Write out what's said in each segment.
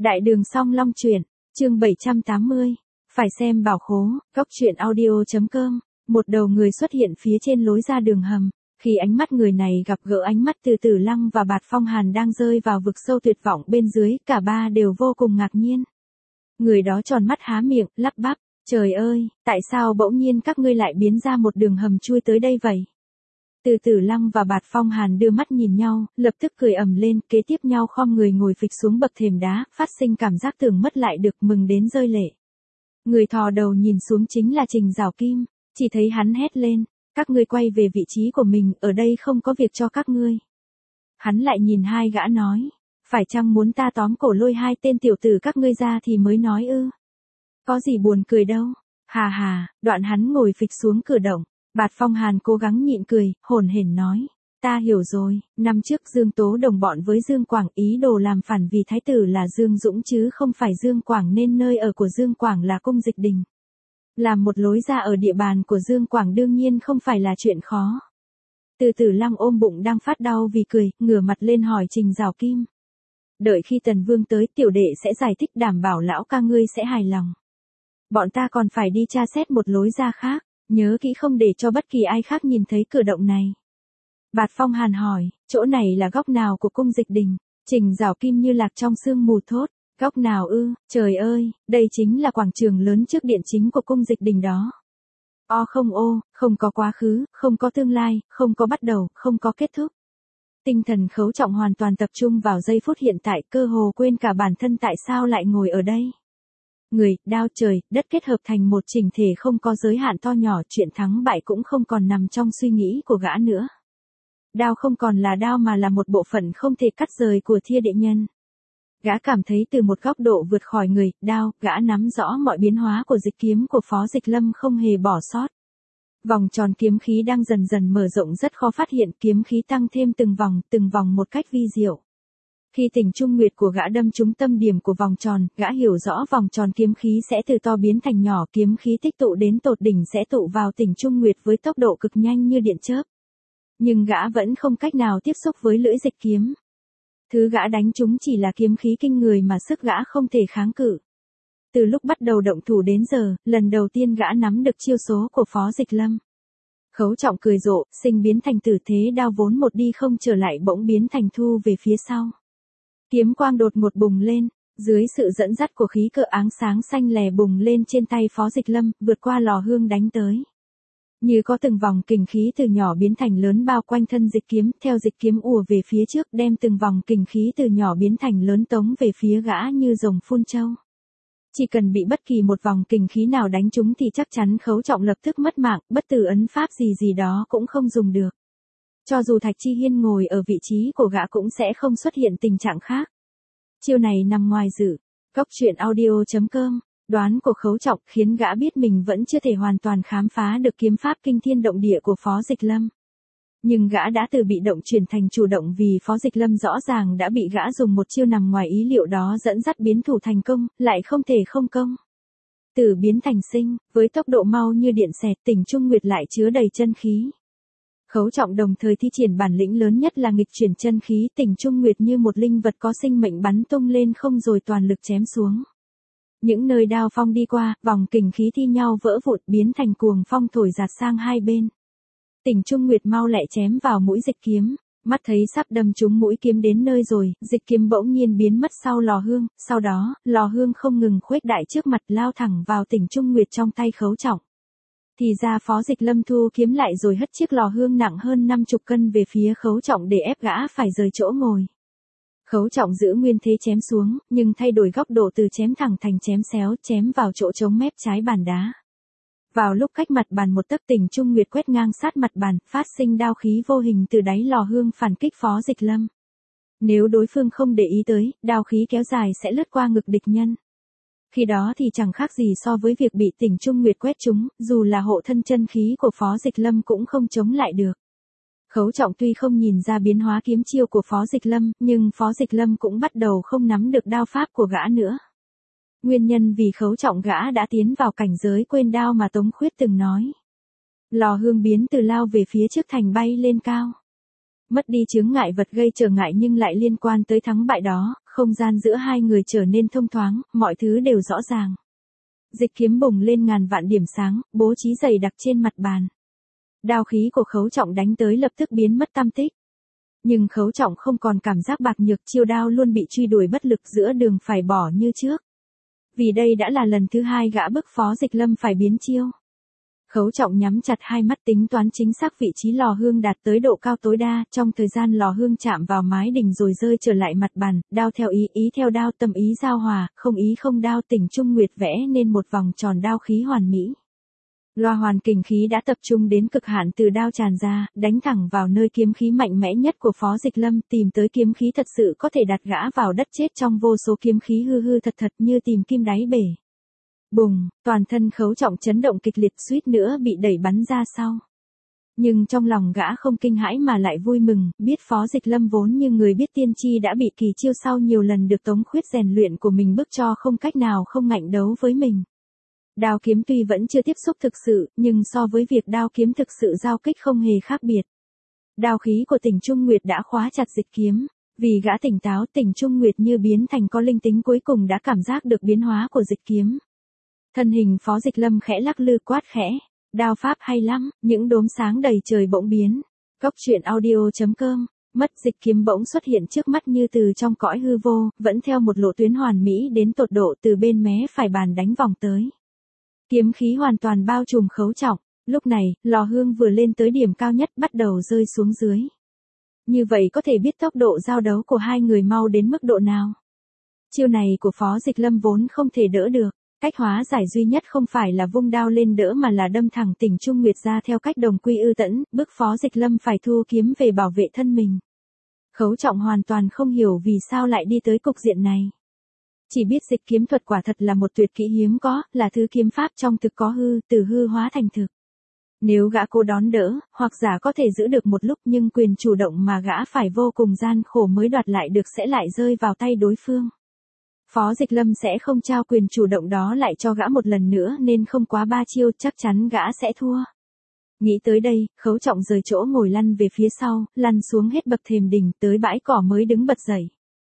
Đại đường Song Long truyện, chương 780. Phải xem bảo khố, góc truyện audio.com. Một đầu người xuất hiện phía trên lối ra đường hầm. Khi ánh mắt người này gặp gỡ ánh mắt từ Tử Lăng và Bạt Phong Hàn đang rơi vào vực sâu tuyệt vọng bên dưới, cả ba đều vô cùng ngạc nhiên. Người đó tròn mắt há miệng, lắp bắp, trời ơi, tại sao bỗng nhiên các ngươi lại biến ra một đường hầm chui tới đây vậy? Từ Tử Lăng và Bạt Phong Hàn đưa mắt nhìn nhau, lập tức cười ầm lên, kế tiếp nhau khom người ngồi phịch xuống bậc thềm đá, phát sinh cảm giác tưởng mất lại được, mừng đến rơi lệ. Người thò đầu nhìn xuống chính là Trình Giảo Kim, chỉ thấy hắn hét lên, các ngươi quay về vị trí của mình, ở đây không có việc cho các ngươi. Hắn lại nhìn hai gã nói, phải chăng muốn ta tóm cổ lôi hai tên tiểu tử các ngươi ra thì mới nói ư? Có gì buồn cười đâu, hà hà, đoạn hắn ngồi phịch xuống cửa động. Bạt Phong Hàn cố gắng nhịn cười, hổn hển nói, ta hiểu rồi, năm trước Dương Tố đồng bọn với Dương Quảng ý đồ làm phản vì thái tử là Dương Dũng chứ không phải Dương Quảng, nên nơi ở của Dương Quảng là cung Dịch Đình. Làm một lối ra ở địa bàn của Dương Quảng đương nhiên không phải là chuyện khó. Từ Tử Lăng ôm bụng đang phát đau vì cười, ngửa mặt lên hỏi Trình Giảo Kim. Đợi khi Tần Vương tới, tiểu đệ sẽ giải thích, đảm bảo lão ca ngươi sẽ hài lòng. Bọn ta còn phải đi tra xét một lối ra khác. Nhớ kỹ không để cho bất kỳ ai khác nhìn thấy cửa động này. Bạt Phong Hàn hỏi, chỗ này là góc nào của cung Dịch Đình? Trình Giảo Kim như lạc trong sương mù thốt, góc nào ư? Trời ơi, đây chính là quảng trường lớn trước điện chính của cung Dịch Đình đó. Không có quá khứ, không có tương lai, không có bắt đầu, không có kết thúc. Tinh thần Khấu Trọng hoàn toàn tập trung vào giây phút hiện tại, cơ hồ quên cả bản thân tại sao lại ngồi ở đây. Người, đao, trời, đất kết hợp thành một chỉnh thể không có giới hạn to nhỏ, chuyện thắng bại cũng không còn nằm trong suy nghĩ của gã nữa. Đao không còn là đao mà là một bộ phận không thể cắt rời của thiên địa nhân. Gã cảm thấy từ một góc độ vượt khỏi người, đao, gã nắm rõ mọi biến hóa của dịch kiếm của Phó Dịch Lâm không hề bỏ sót. Vòng tròn kiếm khí đang dần dần mở rộng, rất khó phát hiện, kiếm khí tăng thêm từng vòng một cách vi diệu. Khi tỉnh trung nguyệt của gã đâm trúng tâm điểm của vòng tròn, gã hiểu rõ vòng tròn kiếm khí sẽ từ to biến thành nhỏ, kiếm khí tích tụ đến tột đỉnh sẽ tụ vào tỉnh trung nguyệt với tốc độ cực nhanh như điện chớp. Nhưng gã vẫn không cách nào tiếp xúc với lưỡi dịch kiếm. Thứ gã đánh trúng chỉ là kiếm khí kinh người mà sức gã không thể kháng cự. Từ lúc bắt đầu động thủ đến giờ, lần đầu tiên gã nắm được chiêu số của Phó Dịch Lâm. Khấu Trọng cười rộ, sinh biến thành tử thế đao vốn một đi không trở lại bỗng biến thành thu về phía sau. Kiếm quang đột ngột bùng lên, dưới sự dẫn dắt của khí cờ áng sáng xanh lè bùng lên trên tay Phó Dịch Lâm, vượt qua lò hương đánh tới. Như có từng vòng kình khí từ nhỏ biến thành lớn bao quanh thân dịch kiếm, theo dịch kiếm ùa về phía trước, đem từng vòng kình khí từ nhỏ biến thành lớn tống về phía gã như rồng phun trâu. Chỉ cần bị bất kỳ một vòng kình khí nào đánh trúng thì chắc chắn Khấu Trọng lập tức mất mạng, bất tử ấn pháp gì đó cũng không dùng được. Cho dù Thạch Chi Hiên ngồi ở vị trí của gã cũng sẽ không xuất hiện tình trạng khác. Chiêu này nằm ngoài dự. Góc truyện audio.com. Đoán của Khấu Trọng khiến gã biết mình vẫn chưa thể hoàn toàn khám phá được kiếm pháp kinh thiên động địa của Phó Dịch Lâm. Nhưng gã đã từ bị động chuyển thành chủ động, vì Phó Dịch Lâm rõ ràng đã bị gã dùng một chiêu nằm ngoài ý liệu đó dẫn dắt biến thủ thành công, lại không thể không công. Từ biến thành sinh, với tốc độ mau như điện xẹt, tỉnh trung nguyệt lại chứa đầy chân khí. Khấu Trọng đồng thời thi triển bản lĩnh lớn nhất là nghịch chuyển chân khí, tỉnh trung nguyệt như một linh vật có sinh mệnh bắn tung lên không rồi toàn lực chém xuống. Những nơi đao phong đi qua, vòng kình khí thi nhau vỡ vụn biến thành cuồng phong thổi giạt sang hai bên. Tỉnh trung nguyệt mau lẹ chém vào mũi dịch kiếm, mắt thấy sắp đâm trúng mũi kiếm đến nơi rồi, dịch kiếm bỗng nhiên biến mất sau lò hương, sau đó, lò hương không ngừng khuếch đại trước mặt lao thẳng vào tỉnh trung nguyệt trong tay Khấu Trọng. Thì ra Phó Dịch Lâm thu kiếm lại rồi hất chiếc lò hương nặng hơn 50 cân về phía Khấu Trọng để ép gã phải rời chỗ ngồi. Khấu Trọng giữ nguyên thế chém xuống, nhưng thay đổi góc độ từ chém thẳng thành chém xéo, chém vào chỗ trống mép trái bàn đá. Vào lúc cách mặt bàn một tấc, tỉnh trung nguyệt quét ngang sát mặt bàn, phát sinh đao khí vô hình từ đáy lò hương phản kích Phó Dịch Lâm. Nếu đối phương không để ý tới, đao khí kéo dài sẽ lướt qua ngực địch nhân. Khi đó thì chẳng khác gì so với việc bị tỉnh trung nguyệt quét trúng, dù là hộ thân chân khí của Phó Dịch Lâm cũng không chống lại được. Khấu Trọng tuy không nhìn ra biến hóa kiếm chiêu của Phó Dịch Lâm, nhưng Phó Dịch Lâm cũng bắt đầu không nắm được đao pháp của gã nữa. Nguyên nhân vì Khấu Trọng gã đã tiến vào cảnh giới quên đao mà Tống Khuyết từng nói. Lò hương biến từ lao về phía trước thành bay lên cao. Mất đi chướng ngại vật gây trở ngại nhưng lại liên quan tới thắng bại đó, không gian giữa hai người trở nên thông thoáng, mọi thứ đều rõ ràng. Dịch kiếm bùng lên ngàn vạn điểm sáng, bố trí dày đặc trên mặt bàn. Đao khí của Khấu Trọng đánh tới lập tức biến mất tăm tích. Nhưng Khấu Trọng không còn cảm giác bạc nhược, chiêu đao luôn bị truy đuổi bất lực, giữa đường phải bỏ như trước. Vì đây đã là lần thứ 2 gã bức Phó Dịch Lâm phải biến chiêu. Khấu Trọng nhắm chặt hai mắt tính toán chính xác vị trí lò hương đạt tới độ cao tối đa, trong thời gian lò hương chạm vào mái đỉnh rồi rơi trở lại mặt bàn, đao theo ý, ý theo đao, tâm ý giao hòa, không ý không đao, Tỉnh Trung Nguyệt vẽ nên một vòng tròn đao khí hoàn mỹ. Loa hoàn kình khí đã tập trung đến cực hạn, từ đao tràn ra, đánh thẳng vào nơi kiếm khí mạnh mẽ nhất của Phó Dịch Lâm, tìm tới kiếm khí thật sự có thể đặt gã vào đất chết trong vô số kiếm khí hư hư thật thật như tìm kim đáy bể. Bùng, toàn thân Khấu Trọng chấn động kịch liệt, suýt nữa bị đẩy bắn ra sau. Nhưng trong lòng gã không kinh hãi mà lại vui mừng, biết Phó Dịch Lâm vốn như người biết tiên tri đã bị kỳ chiêu sau nhiều lần được Tống Khuyết rèn luyện của mình bức cho không cách nào không ngạnh đấu với mình. Đao kiếm tuy vẫn chưa tiếp xúc thực sự, nhưng so với việc đao kiếm thực sự giao kích không hề khác biệt. Đao khí của Tỉnh Trung Nguyệt đã khóa chặt dịch kiếm. Vì gã tỉnh táo, Tỉnh Trung Nguyệt như biến thành có linh tính, cuối cùng đã cảm giác được biến hóa của dịch kiếm. Thân hình Phó Dịch Lâm khẽ lắc lư, quát khẽ. Đao pháp hay lắm, những đốm sáng đầy trời bỗng biến. Góc truyện audio.com, mất dịch kiếm bỗng xuất hiện trước mắt như từ trong cõi hư vô, vẫn theo một lộ tuyến hoàn mỹ đến tột độ, từ bên mé phải bàn đánh vòng tới. Kiếm khí hoàn toàn bao trùm Khấu Trọng, lúc này, lò hương vừa lên tới điểm cao nhất bắt đầu rơi xuống dưới. Như vậy có thể biết tốc độ giao đấu của hai người mau đến mức độ nào. Chiêu này của Phó Dịch Lâm vốn không thể đỡ được, cách hóa giải duy nhất không phải là vung đao lên đỡ mà là đâm thẳng Tỉnh Trung Nguyệt ra theo cách đồng quy ư tẫn, bức Phó Dịch Lâm phải thu kiếm về bảo vệ thân mình. Khấu Trọng hoàn toàn không hiểu vì sao lại đi tới cục diện này. Chỉ biết dịch kiếm thuật quả thật là một tuyệt kỹ hiếm có, là thứ kiếm pháp trong thực có hư, từ hư hóa thành thực. Nếu gã cố đón đỡ, hoặc giả có thể giữ được một lúc, nhưng quyền chủ động mà gã phải vô cùng gian khổ mới đoạt lại được sẽ lại rơi vào tay đối phương. Phó Dịch Lâm sẽ không trao quyền chủ động đó lại cho gã một lần nữa, nên không quá 3 chiêu chắc chắn gã sẽ thua. Nghĩ tới đây, Khấu Trọng rời chỗ ngồi lăn về phía sau, lăn xuống hết bậc thềm đỉnh, tới bãi cỏ mới đứng bật dậy.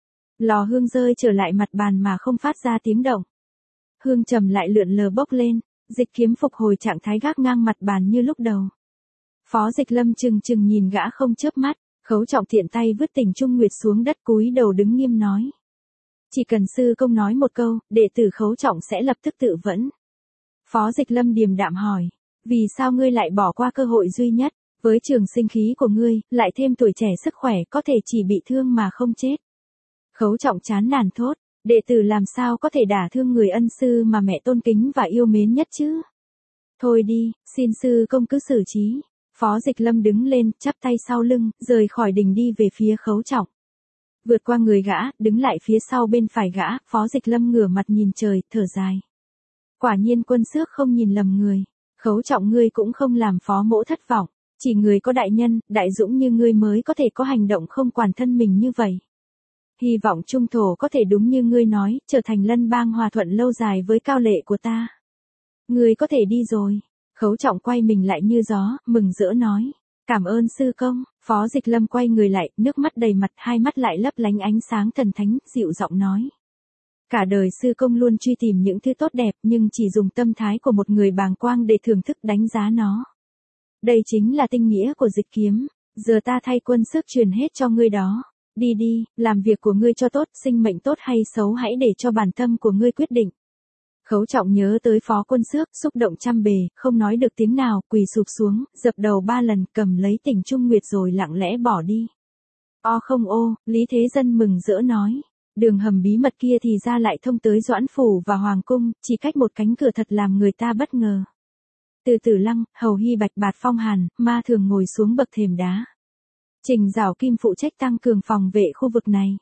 Lò hương rơi trở lại mặt bàn mà không phát ra tiếng động. Hương trầm lại lượn lờ bốc lên, dịch kiếm phục hồi trạng thái gác ngang mặt bàn như lúc đầu. Phó Dịch Lâm chừng chừng nhìn gã không chớp mắt, Khấu Trọng tiện tay vứt Tỉnh Trung Nguyệt xuống đất, cúi đầu đứng nghiêm nói. Chỉ cần sư công nói một câu, đệ tử Khấu Trọng sẽ lập tức tự vẫn. Phó Dịch Lâm điềm đạm hỏi, vì sao ngươi lại bỏ qua cơ hội duy nhất, với trường sinh khí của ngươi, lại thêm tuổi trẻ sức khỏe, có thể chỉ bị thương mà không chết. Khấu Trọng chán nản thốt, đệ tử làm sao có thể đả thương người ân sư mà mẹ tôn kính và yêu mến nhất chứ? Thôi đi, xin sư công cứ xử trí. Phó Dịch Lâm đứng lên, chắp tay sau lưng, rời khỏi đình đi về phía Khấu Trọng. Vượt qua người gã, đứng lại phía sau bên phải gã, Phó Dịch Lâm ngửa mặt nhìn trời, thở dài. Quả nhiên quân xước không nhìn lầm người. Khấu Trọng, ngươi cũng không làm phó mỗ thất vọng. Chỉ người có đại nhân, đại dũng như ngươi mới có thể có hành động không quản thân mình như vậy. Hy vọng trung thổ có thể đúng như ngươi nói, trở thành lân bang hòa thuận lâu dài với cao lệ của ta. Ngươi có thể đi rồi. Khấu Trọng quay mình lại như gió, mừng rỡ nói. Cảm ơn sư công. Phó Dịch Lâm quay người lại, nước mắt đầy mặt, hai mắt lại lấp lánh ánh sáng thần thánh, dịu giọng nói. Cả đời sư công luôn truy tìm những thứ tốt đẹp, nhưng chỉ dùng tâm thái của một người bàng quang để thưởng thức đánh giá nó. Đây chính là tinh nghĩa của dịch kiếm. Giờ ta thay quân sức truyền hết cho ngươi đó. Đi đi, làm việc của ngươi cho tốt, sinh mệnh tốt hay xấu hãy để cho bản tâm của ngươi quyết định. Khấu Trọng nhớ tới Phó Quân Xước, xúc động trăm bề, không nói được tiếng nào, quỳ sụp xuống, dập đầu 3 lần, cầm lấy Tỉnh Trung Nguyệt rồi lặng lẽ bỏ đi. O không ô, Lý Thế Dân mừng rỡ nói. Đường hầm bí mật kia thì ra lại thông tới Doãn Phủ và Hoàng Cung, chỉ cách một cánh cửa thật làm người ta bất ngờ. Từ Tử Lăng, Hầu Hy Bạch Bạt Phong Hàn, Ma Thường ngồi xuống bậc thềm đá. Trình Giảo Kim phụ trách tăng cường phòng vệ khu vực này.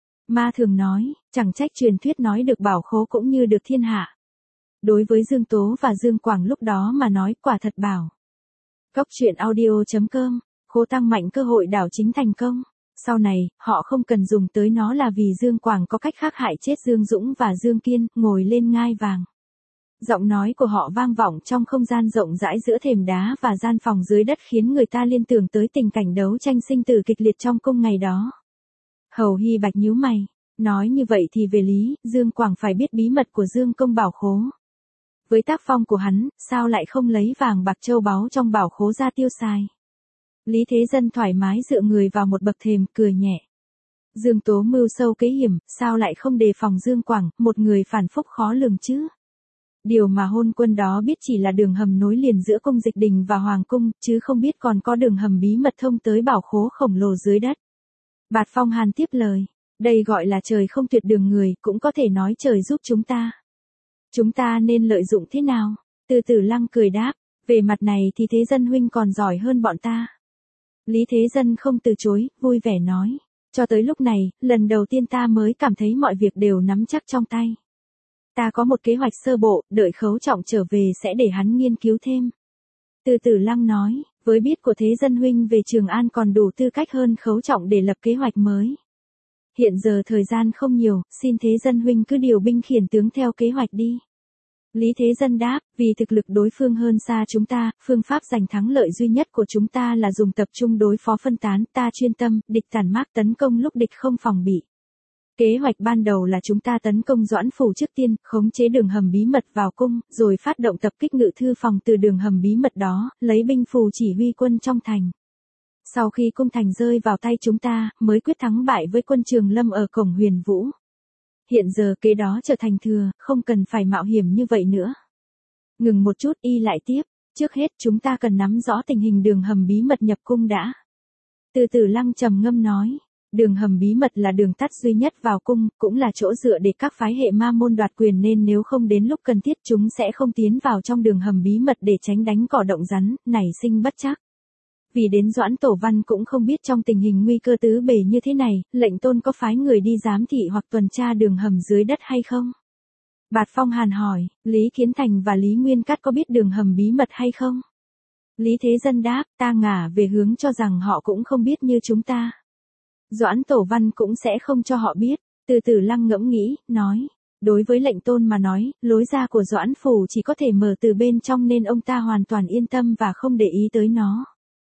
Ma Thường nói, chẳng trách truyền thuyết nói được bảo khố cũng như được thiên hạ. Đối với Dương Tố và Dương Quảng lúc đó mà nói, quả thật bảo. Góc truyện audio.com, khố tăng mạnh cơ hội đảo chính thành công. Sau này, họ không cần dùng tới nó là vì Dương Quảng có cách khác hại chết Dương Dũng và Dương Kiên, ngồi lên ngai vàng. Giọng nói của họ vang vọng trong không gian rộng rãi giữa thềm đá và gian phòng dưới đất, khiến người ta liên tưởng tới tình cảnh đấu tranh sinh tử kịch liệt trong cung ngày đó. Hầu Hy Bạch nhíu mày, Nói như vậy thì về lý, Dương Quảng phải biết bí mật của Dương Công bảo khố. Với tác phong của hắn, sao lại không lấy vàng bạc châu báu trong bảo khố ra tiêu xài? Lý Thế Dân thoải mái dựa người vào một bậc thềm, cười nhẹ. Dương Tố mưu sâu kế hiểm, sao lại không đề phòng Dương Quảng, một người phản phúc khó lường chứ? Điều mà hôn quân đó biết chỉ là đường hầm nối liền giữa cung Dịch Đình và Hoàng cung, chứ không biết còn có đường hầm bí mật thông tới bảo khố khổng lồ dưới đất. Bạt Phong Hàn tiếp lời, đây gọi là trời không tuyệt đường người, cũng có thể nói trời giúp chúng ta. Chúng ta nên lợi dụng thế nào? Từ Tử Lăng cười đáp, về mặt này thì Thế Dân huynh còn giỏi hơn bọn ta. Lý Thế Dân không từ chối, vui vẻ nói, cho tới lúc này, lần đầu tiên ta mới cảm thấy mọi việc đều nắm chắc trong tay. Ta có một kế hoạch sơ bộ, đợi Khấu Trọng trở về sẽ để hắn nghiên cứu thêm. Từ Tử Lăng nói, với biết của Thế Dân huynh về Trường An còn đủ tư cách hơn Khấu Trọng để lập kế hoạch mới. Hiện giờ thời gian không nhiều, xin Thế Dân huynh cứ điều binh khiển tướng theo kế hoạch đi. Lý Thế Dân đáp, vì thực lực đối phương hơn xa chúng ta, phương pháp giành thắng lợi duy nhất của chúng ta là dùng tập trung đối phó phân tán, ta chuyên tâm, địch tản mác tấn công lúc địch không phòng bị. Kế hoạch ban đầu là chúng ta tấn công Doãn Phủ trước tiên, khống chế đường hầm bí mật vào cung, rồi phát động tập kích ngự thư phòng từ đường hầm bí mật đó, lấy binh phù chỉ huy quân trong thành. Sau khi cung thành rơi vào tay chúng ta, mới quyết thắng bại với quân Trường Lâm ở cổng Huyền Vũ. Hiện giờ kế đó trở thành thừa, không cần phải mạo hiểm như vậy nữa. Ngừng một chút y lại tiếp, trước hết chúng ta cần nắm rõ tình hình đường hầm bí mật nhập cung đã. Từ Tử Lăng trầm ngâm nói, đường hầm bí mật là đường tắt duy nhất vào cung, cũng là chỗ dựa để các phái hệ ma môn đoạt quyền nên nếu không đến lúc cần thiết chúng sẽ không tiến vào trong đường hầm bí mật để tránh đánh cỏ động rắn, nảy sinh bất trắc. Vì đến Doãn Tổ Văn cũng không biết trong tình hình nguy cơ tứ bề như thế này, lệnh tôn có phái người đi giám thị hoặc tuần tra đường hầm dưới đất hay không? Bạt Phong Hàn hỏi, Lý Kiến Thành và Lý Nguyên Cát có biết đường hầm bí mật hay không? Lý Thế Dân đáp, ta ngả về hướng cho rằng họ cũng không biết như chúng ta. Doãn Tổ Văn cũng sẽ không cho họ biết. Từ Tử Lăng ngẫm nghĩ, nói, đối với lệnh tôn mà nói, lối ra của Doãn Phủ chỉ có thể mở từ bên trong nên ông ta hoàn toàn yên tâm và không để ý tới nó.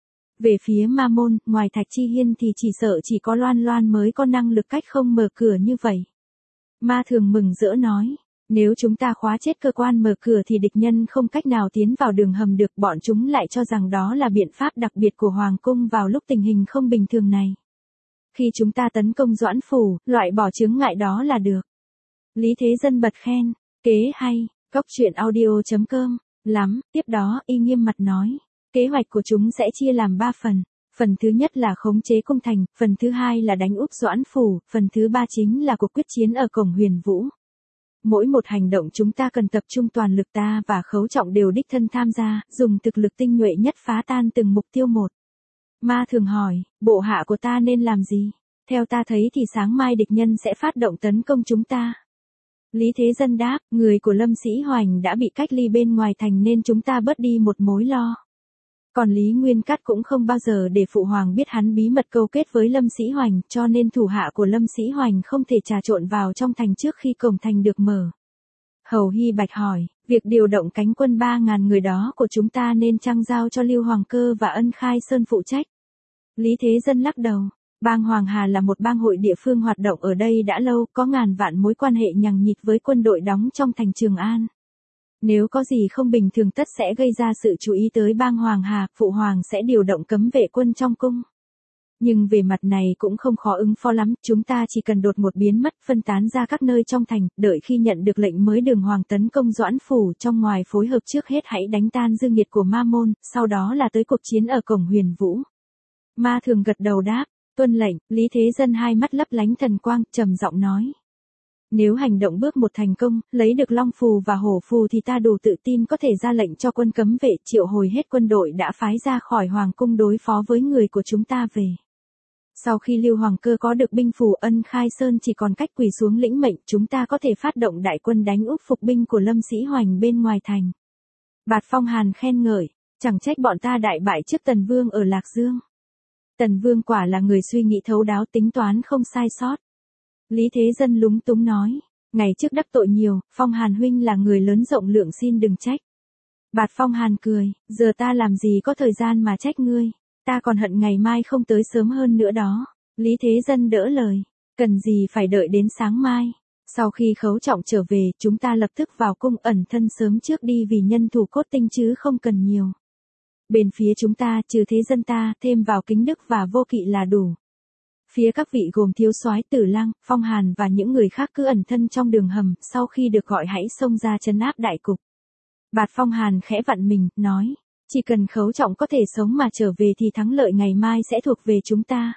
Về phía ma môn, ngoài Thạch Chi Hiên thì chỉ sợ chỉ có Loan Loan mới có năng lực cách không mở cửa như vậy. Ma Thường mừng rỡ nói, nếu chúng ta khóa chết cơ quan mở cửa thì địch nhân không cách nào tiến vào đường hầm được, bọn chúng lại cho rằng đó là biện pháp đặc biệt của Hoàng cung vào lúc tình hình không bình thường này. Khi chúng ta tấn công Doãn Phủ, loại bỏ chướng ngại đó là được. Lý Thế Dân bật khen, kế hay, goctruyện.audio.com, lắm, tiếp đó y nghiêm mặt nói. Kế hoạch của chúng sẽ chia làm 3 phần. Phần thứ nhất là khống chế cung thành, phần thứ hai là đánh úp Doãn Phủ, phần thứ ba chính là cuộc quyết chiến ở cổng Huyền Vũ. Mỗi một hành động chúng ta cần tập trung toàn lực, ta và Khấu Trọng đều đích thân tham gia, dùng thực lực tinh nhuệ nhất phá tan từng mục tiêu một. Ma Thường hỏi, bộ hạ của ta nên làm gì? Theo ta thấy thì sáng mai địch nhân sẽ phát động tấn công chúng ta. Lý Thế Dân đáp, người của Lâm Sĩ Hoành đã bị cách ly bên ngoài thành nên chúng ta bớt đi một mối lo. Còn Lý Nguyên Cát cũng không bao giờ để Phụ Hoàng biết hắn bí mật câu kết với Lâm Sĩ Hoành, cho nên thủ hạ của Lâm Sĩ Hoành không thể trà trộn vào trong thành trước khi cổng thành được mở. Hầu Hy Bạch hỏi, việc điều động cánh quân 3.000 người đó của chúng ta nên chăng giao cho Lưu Hoàng Cơ và Ân Khai Sơn phụ trách? Lý Thế Dân lắc đầu, bang Hoàng Hà là một bang hội địa phương hoạt động ở đây đã lâu, có ngàn vạn mối quan hệ nhằng nhịt với quân đội đóng trong thành Trường An. Nếu có gì không bình thường tất sẽ gây ra sự chú ý tới bang Hoàng Hà, Phụ Hoàng sẽ điều động cấm vệ quân trong cung. Nhưng về mặt này cũng không khó ứng phó lắm, chúng ta chỉ cần đột ngột biến mất, phân tán ra các nơi trong thành, đợi khi nhận được lệnh mới Đường Hoàng tấn công Doãn Phủ, trong ngoài phối hợp trước hết hãy đánh tan dương nhiệt của ma môn, sau đó là tới cuộc chiến ở cổng Huyền Vũ. Ma Thường gật đầu đáp, tuân lệnh. Lý Thế Dân hai mắt lấp lánh thần quang, trầm giọng nói. Nếu hành động bước một thành công, lấy được Long Phù và Hổ Phù thì ta đủ tự tin có thể ra lệnh cho quân cấm vệ triệu hồi hết quân đội đã phái ra khỏi Hoàng cung đối phó với người của chúng ta về. Sau khi Lưu Hoàng Cơ có được binh phù, Ân Khai Sơn chỉ còn cách quỳ xuống lĩnh mệnh, chúng ta có thể phát động đại quân đánh úp phục binh của Lâm Sĩ Hoành bên ngoài thành. Bạt Phong Hàn khen ngợi, chẳng trách bọn ta đại bại trước Tần Vương ở Lạc Dương. Tần Vương quả là người suy nghĩ thấu đáo, tính toán không sai sót. Lý Thế Dân lúng túng nói, ngày trước đắc tội nhiều, Phong Hàn huynh là người lớn rộng lượng xin đừng trách. Bạt Phong Hàn cười, giờ ta làm gì có thời gian mà trách ngươi, ta còn hận ngày mai không tới sớm hơn nữa đó. Lý Thế Dân đỡ lời, Cần gì phải đợi đến sáng mai. Sau khi Khấu Trọng trở về, chúng ta lập tức vào cung ẩn thân sớm trước đi vì nhân thủ cốt tinh chứ không cần nhiều. Bên phía chúng ta, trừ thế dân ta, thêm vào Kính Đức và Vô Kỵ là đủ. Phía các vị gồm thiếu soái Tử Lăng, Phong Hàn và những người khác cứ ẩn thân trong đường hầm, sau khi được gọi hãy xông ra trấn áp đại cục. Bạt Phong Hàn khẽ vặn mình, nói, chỉ cần Khấu Trọng có thể sống mà trở về thì thắng lợi ngày mai sẽ thuộc về chúng ta.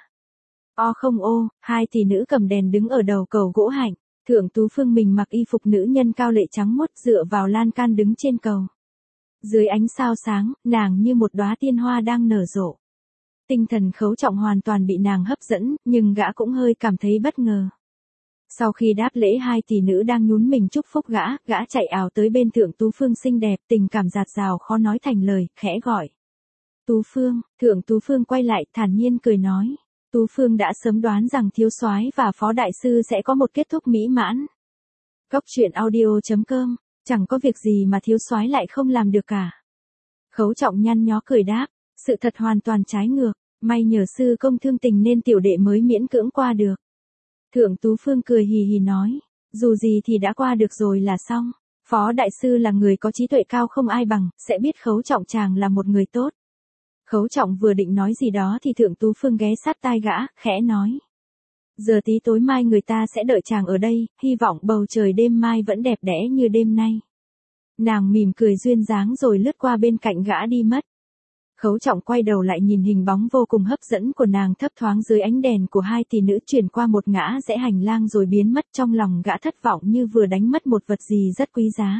O không ô, hai tỷ nữ cầm đèn đứng ở đầu cầu gỗ hạnh, Thượng Tú Phương mình mặc y phục nữ nhân cao lệ trắng muốt dựa vào lan can đứng trên cầu. Dưới ánh sao sáng, nàng như một đóa tiên hoa đang nở rộ. Tinh thần Khấu Trọng hoàn toàn bị nàng hấp dẫn, nhưng gã cũng hơi cảm thấy bất ngờ. Sau khi đáp lễ hai tỷ nữ đang nhún mình chúc phúc gã chạy ào tới bên Thượng Tú Phương xinh đẹp, tình cảm dạt dào khó nói thành lời, khẽ gọi. Tú Phương, Thượng Tú Phương quay lại thản nhiên cười nói. Tú Phương đã sớm đoán rằng thiếu soái và phó đại sư sẽ có một kết thúc mỹ mãn. Góc truyện audio.com, chẳng có việc gì mà thiếu soái lại không làm được cả. Khấu Trọng nhăn nhó cười đáp, sự thật hoàn toàn trái ngược, may nhờ sư công thương tình nên tiểu đệ mới miễn cưỡng qua được. Thượng Tú Phương cười hì hì nói, dù gì thì đã qua được rồi là xong, phó đại sư là người có trí tuệ cao không ai bằng, sẽ biết Khấu Trọng chàng là một người tốt. Khấu Trọng vừa định nói gì đó thì Thượng Tú Phương ghé sát tai gã, khẽ nói. Giờ tí tối mai người ta sẽ đợi chàng ở đây, hy vọng bầu trời đêm mai vẫn đẹp đẽ như đêm nay. Nàng mỉm cười duyên dáng rồi lướt qua bên cạnh gã đi mất. Khấu Trọng quay đầu lại nhìn hình bóng vô cùng hấp dẫn của nàng thấp thoáng dưới ánh đèn của hai tỷ nữ chuyển qua một ngã rẽ hành lang rồi biến mất, trong lòng gã thất vọng như vừa đánh mất một vật gì rất quý giá.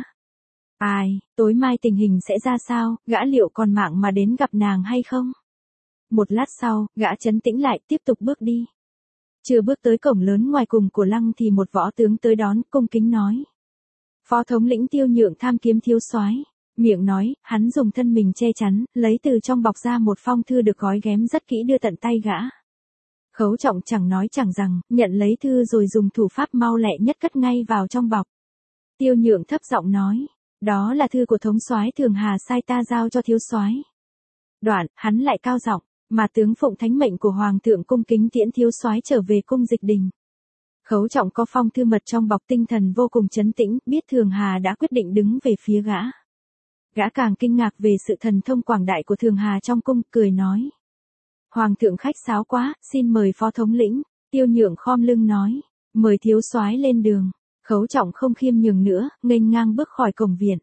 Ai, tối mai tình hình sẽ ra sao, gã liệu còn mạng mà đến gặp nàng hay không? Một lát sau, gã trấn tĩnh lại tiếp tục bước đi. Chưa bước tới cổng lớn ngoài cùng của lăng thì một võ tướng tới đón, cung kính nói. Phó thống lĩnh Tiêu Nhượng tham kiếm thiếu soái. Miệng nói, hắn dùng thân mình che chắn, lấy từ trong bọc ra một phong thư được gói ghém rất kỹ đưa tận tay gã. Khấu Trọng chẳng nói chẳng rằng, nhận lấy thư rồi dùng thủ pháp mau lẹ nhất cất ngay vào trong bọc. Tiêu Nhượng thấp giọng nói, đó là thư của thống soái Thường Hà sai ta giao cho thiếu soái. Đoạn, hắn lại cao giọng, mà tướng phụng thánh mệnh của hoàng thượng cung kính tiễn thiếu soái trở về cung Dịch Đình. Khấu Trọng có phong thư mật trong bọc, tinh thần vô cùng trấn tĩnh, biết Thường Hà đã quyết định đứng về phía gã. Gã càng kinh ngạc về sự thần thông quảng đại của Thường Hà trong cung, cười nói. Hoàng thượng khách sáo quá, xin mời phó thống lĩnh. Tiêu Nhượng khom lưng nói, mời thiếu soái lên đường. Khấu Trọng không khiêm nhường nữa, nghênh ngang bước khỏi cổng viện.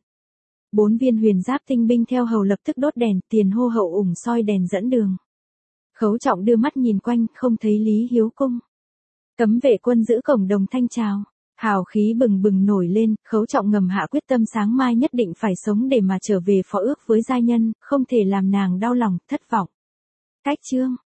4 viên huyền giáp tinh binh theo hầu lập tức đốt đèn, tiền hô hậu ủng soi đèn dẫn đường. Khấu Trọng đưa mắt nhìn quanh, không thấy Lý Hiếu Cung. Cấm vệ quân giữ cổng đồng thanh chào. Hào khí bừng bừng nổi lên, Khấu Trọng ngầm hạ quyết tâm sáng mai nhất định phải sống để mà trở về phó ước với giai nhân, không thể làm nàng đau lòng, thất vọng. Cách chương.